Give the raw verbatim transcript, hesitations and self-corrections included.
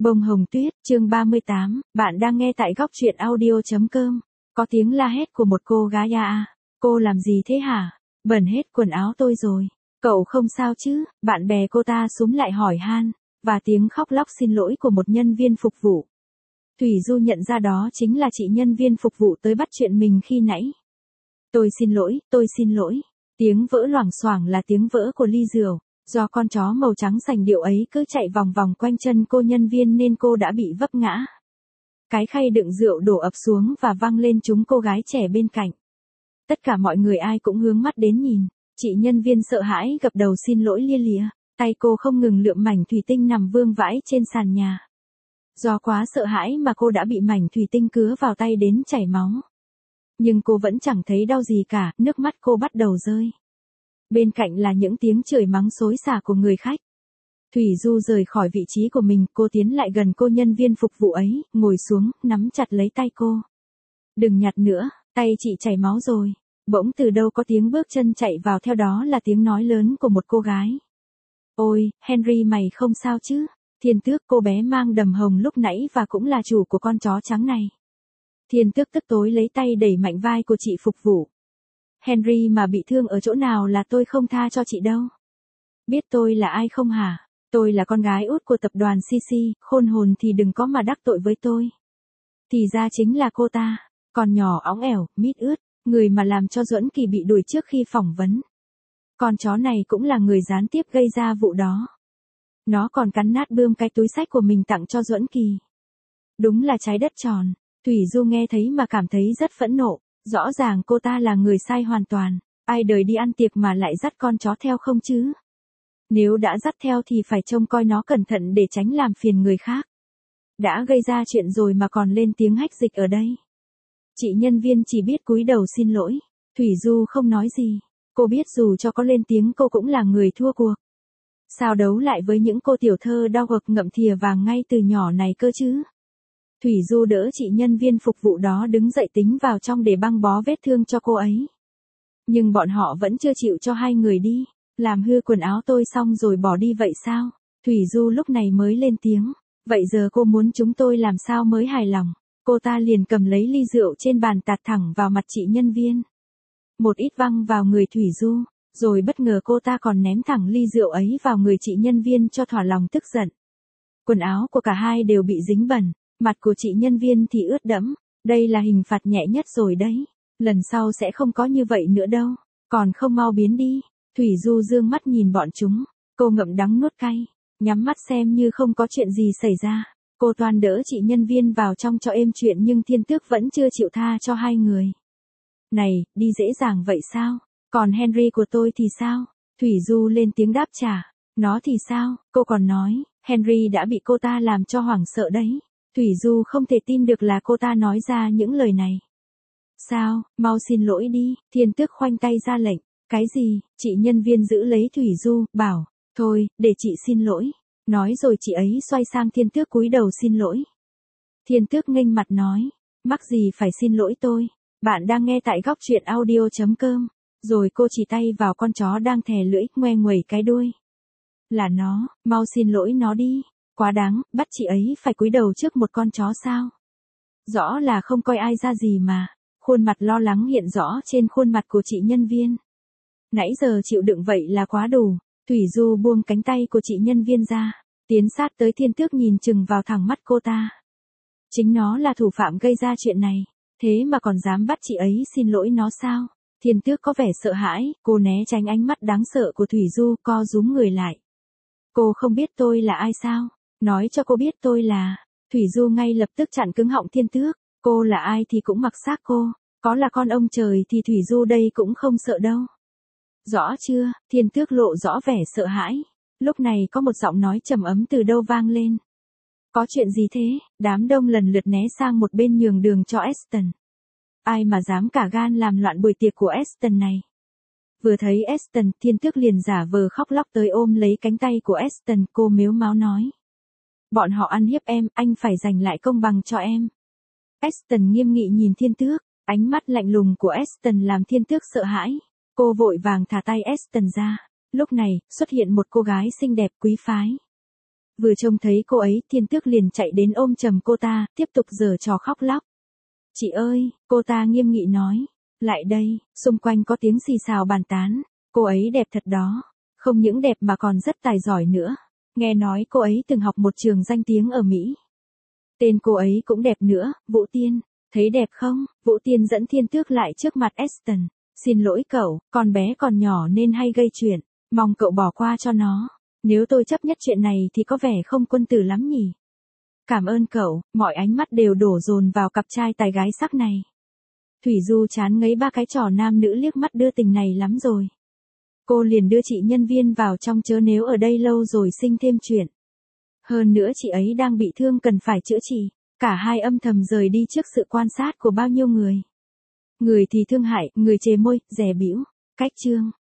Bông hồng tuyết, chương ba mươi tám, bạn đang nghe tại góc truyện audio.com. Có tiếng la hét của một cô gái à à, cô làm gì thế hả? Bẩn hết quần áo tôi rồi. Cậu không sao chứ? Bạn bè cô ta xúm lại hỏi han, và tiếng khóc lóc xin lỗi của một nhân viên phục vụ. Thủy Du nhận ra đó chính là chị nhân viên phục vụ tới bắt chuyện mình khi nãy. Tôi xin lỗi, tôi xin lỗi. Tiếng vỡ loảng xoảng là tiếng vỡ của ly rượu. Do con chó màu trắng sành điệu ấy cứ chạy vòng vòng quanh chân cô nhân viên nên cô đã bị vấp ngã. Cái khay đựng rượu đổ ập xuống và văng lên trúng cô gái trẻ bên cạnh. Tất cả mọi người ai cũng hướng mắt đến nhìn. Chị nhân viên sợ hãi gập đầu xin lỗi lia lịa. Tay cô không ngừng lượm mảnh thủy tinh nằm vương vãi trên sàn nhà. Do quá sợ hãi mà cô đã bị mảnh thủy tinh cứa vào tay đến chảy máu. Nhưng cô vẫn chẳng thấy đau gì cả, nước mắt cô bắt đầu rơi. Bên cạnh là những tiếng chửi mắng xối xả của người khách. Thủy Du rời khỏi vị trí của mình, cô tiến lại gần cô nhân viên phục vụ ấy, ngồi xuống, nắm chặt lấy tay cô. Đừng nhặt nữa, tay chị chảy máu rồi. Bỗng từ đâu có tiếng bước chân chạy vào, theo đó là tiếng nói lớn của một cô gái. Ôi, Henry mày không sao chứ? Thiên Tước, cô bé mang đầm hồng lúc nãy và cũng là chủ của con chó trắng này. Thiên Tước tức tối lấy tay đẩy mạnh vai của chị phục vụ. Henry mà bị thương ở chỗ nào là tôi không tha cho chị đâu. Biết tôi là ai không hả? Tôi là con gái út của tập đoàn xê xê, khôn hồn thì đừng có mà đắc tội với tôi. Thì ra chính là cô ta, còn nhỏ óng ẻo, mít ướt, người mà làm cho Duẫn Kỳ bị đuổi trước khi phỏng vấn. Con chó này cũng là người gián tiếp gây ra vụ đó. Nó còn cắn nát bươm cái túi xách của mình tặng cho Duẫn Kỳ. Đúng là trái đất tròn. Thủy Du nghe thấy mà cảm thấy rất phẫn nộ. Rõ ràng cô ta là người sai hoàn toàn. Ai đời đi ăn tiệc mà lại dắt con chó theo không chứ? Nếu đã dắt theo thì phải trông coi nó cẩn thận để tránh làm phiền người khác. Đã gây ra chuyện rồi mà còn lên tiếng hách dịch ở đây. Chị nhân viên chỉ biết cúi đầu xin lỗi. Thủy Du không nói gì. Cô biết dù cho có lên tiếng cô cũng là người thua cuộc. Sao đấu lại với những cô tiểu thơ đau gực ngậm thìa vàng ngay từ nhỏ này cơ chứ? Thủy Du đỡ chị nhân viên phục vụ đó đứng dậy tính vào trong để băng bó vết thương cho cô ấy. Nhưng bọn họ vẫn chưa chịu cho hai người đi. Làm hư quần áo tôi xong rồi bỏ đi vậy sao? Thủy Du lúc này mới lên tiếng. Vậy giờ cô muốn chúng tôi làm sao mới hài lòng? Cô ta liền cầm lấy ly rượu trên bàn tạt thẳng vào mặt chị nhân viên. Một ít văng vào người Thủy Du. Rồi bất ngờ cô ta còn ném thẳng ly rượu ấy vào người chị nhân viên cho thỏa lòng tức giận. Quần áo của cả hai đều bị dính bẩn. Mặt của chị nhân viên thì ướt đẫm. Đây là hình phạt nhẹ nhất rồi đấy. Lần sau sẽ không có như vậy nữa đâu. Còn không mau biến đi. Thủy Du dương mắt nhìn bọn chúng. Cô ngậm đắng nuốt cay. Nhắm mắt xem như không có chuyện gì xảy ra. Cô toan đỡ chị nhân viên vào trong cho êm chuyện nhưng Thiên Tước vẫn chưa chịu tha cho hai người. Này, đi dễ dàng vậy sao? Còn Henry của tôi thì sao? Thủy Du lên tiếng đáp trả. Nó thì sao? Cô còn nói, Henry đã bị cô ta làm cho hoảng sợ đấy. Thủy Du không thể tin được là cô ta nói ra những lời này. Sao, mau xin lỗi đi, Thiên Tước khoanh tay ra lệnh. Cái gì? Chị nhân viên giữ lấy Thủy Du, bảo, thôi, để chị xin lỗi. Nói rồi chị ấy xoay sang Thiên Tước cúi đầu xin lỗi. Thiên Tước nghênh mặt nói, mắc gì phải xin lỗi tôi. Bạn đang nghe tại góc truyện audio.com. Rồi cô chỉ tay vào con chó đang thè lưỡi, ngoe nguẩy cái đuôi. Là nó, mau xin lỗi nó đi. Quá đáng, bắt chị ấy phải cúi đầu trước một con chó sao? Rõ là không coi ai ra gì mà. Khuôn mặt lo lắng hiện rõ trên khuôn mặt của chị nhân viên. Nãy giờ chịu đựng vậy là quá đủ. Thủy Du buông cánh tay của chị nhân viên ra. Tiến sát tới Thiên Tước nhìn chừng vào thẳng mắt cô ta. Chính nó là thủ phạm gây ra chuyện này. Thế mà còn dám bắt chị ấy xin lỗi nó sao? Thiên Tước có vẻ sợ hãi, cô né tránh ánh mắt đáng sợ của Thủy Du, co rúm người lại. Cô không biết tôi là ai sao? Nói cho cô biết tôi là... Thủy Du ngay lập tức chặn cứng họng Thiên Tước. Cô là ai thì cũng mặc xác cô. Có là con ông trời thì Thủy Du đây cũng không sợ đâu. Rõ chưa? Thiên Tước lộ rõ vẻ sợ hãi. Lúc này có một giọng nói trầm ấm từ đâu vang lên. Có chuyện gì thế? Đám đông lần lượt né sang một bên nhường đường cho Aston. Ai mà dám cả gan làm loạn buổi tiệc của Aston này. Vừa thấy Aston, Thiên Tước liền giả vờ khóc lóc tới ôm lấy cánh tay của Aston, cô mếu máo nói. Bọn họ ăn hiếp em, anh phải giành lại công bằng cho em. Aston nghiêm nghị nhìn Thiên Tước, ánh mắt lạnh lùng của Aston làm Thiên Tước sợ hãi. Cô vội vàng thả tay Aston ra. Lúc này, xuất hiện một cô gái xinh đẹp quý phái. Vừa trông thấy cô ấy, Thiên Tước liền chạy đến ôm chầm cô ta, tiếp tục giở trò khóc lóc. Chị ơi, cô ta nghiêm nghị nói. Lại đây, xung quanh có tiếng xì xào bàn tán. Cô ấy đẹp thật đó. Không những đẹp mà còn rất tài giỏi nữa. Nghe nói cô ấy từng học một trường danh tiếng ở Mỹ. Tên cô ấy cũng đẹp nữa, Vũ Tiên. Thấy đẹp không? Vũ Tiên dẫn Thiên Tước lại trước mặt Aston. Xin lỗi cậu, con bé còn nhỏ nên hay gây chuyện. Mong cậu bỏ qua cho nó. Nếu tôi chấp nhất chuyện này thì có vẻ không quân tử lắm nhỉ. Cảm ơn cậu, mọi ánh mắt đều đổ dồn vào cặp trai tài gái sắc này. Thủy Du chán ngấy ba cái trò nam nữ liếc mắt đưa tình này lắm rồi. Cô liền đưa chị nhân viên vào trong chớ nếu ở đây lâu rồi sinh thêm chuyện. Hơn nữa chị ấy đang bị thương cần phải chữa trị. Cả hai âm thầm rời đi trước sự quan sát của bao nhiêu người. Người thì thương hại, người chề môi, dè bĩu. Cách chương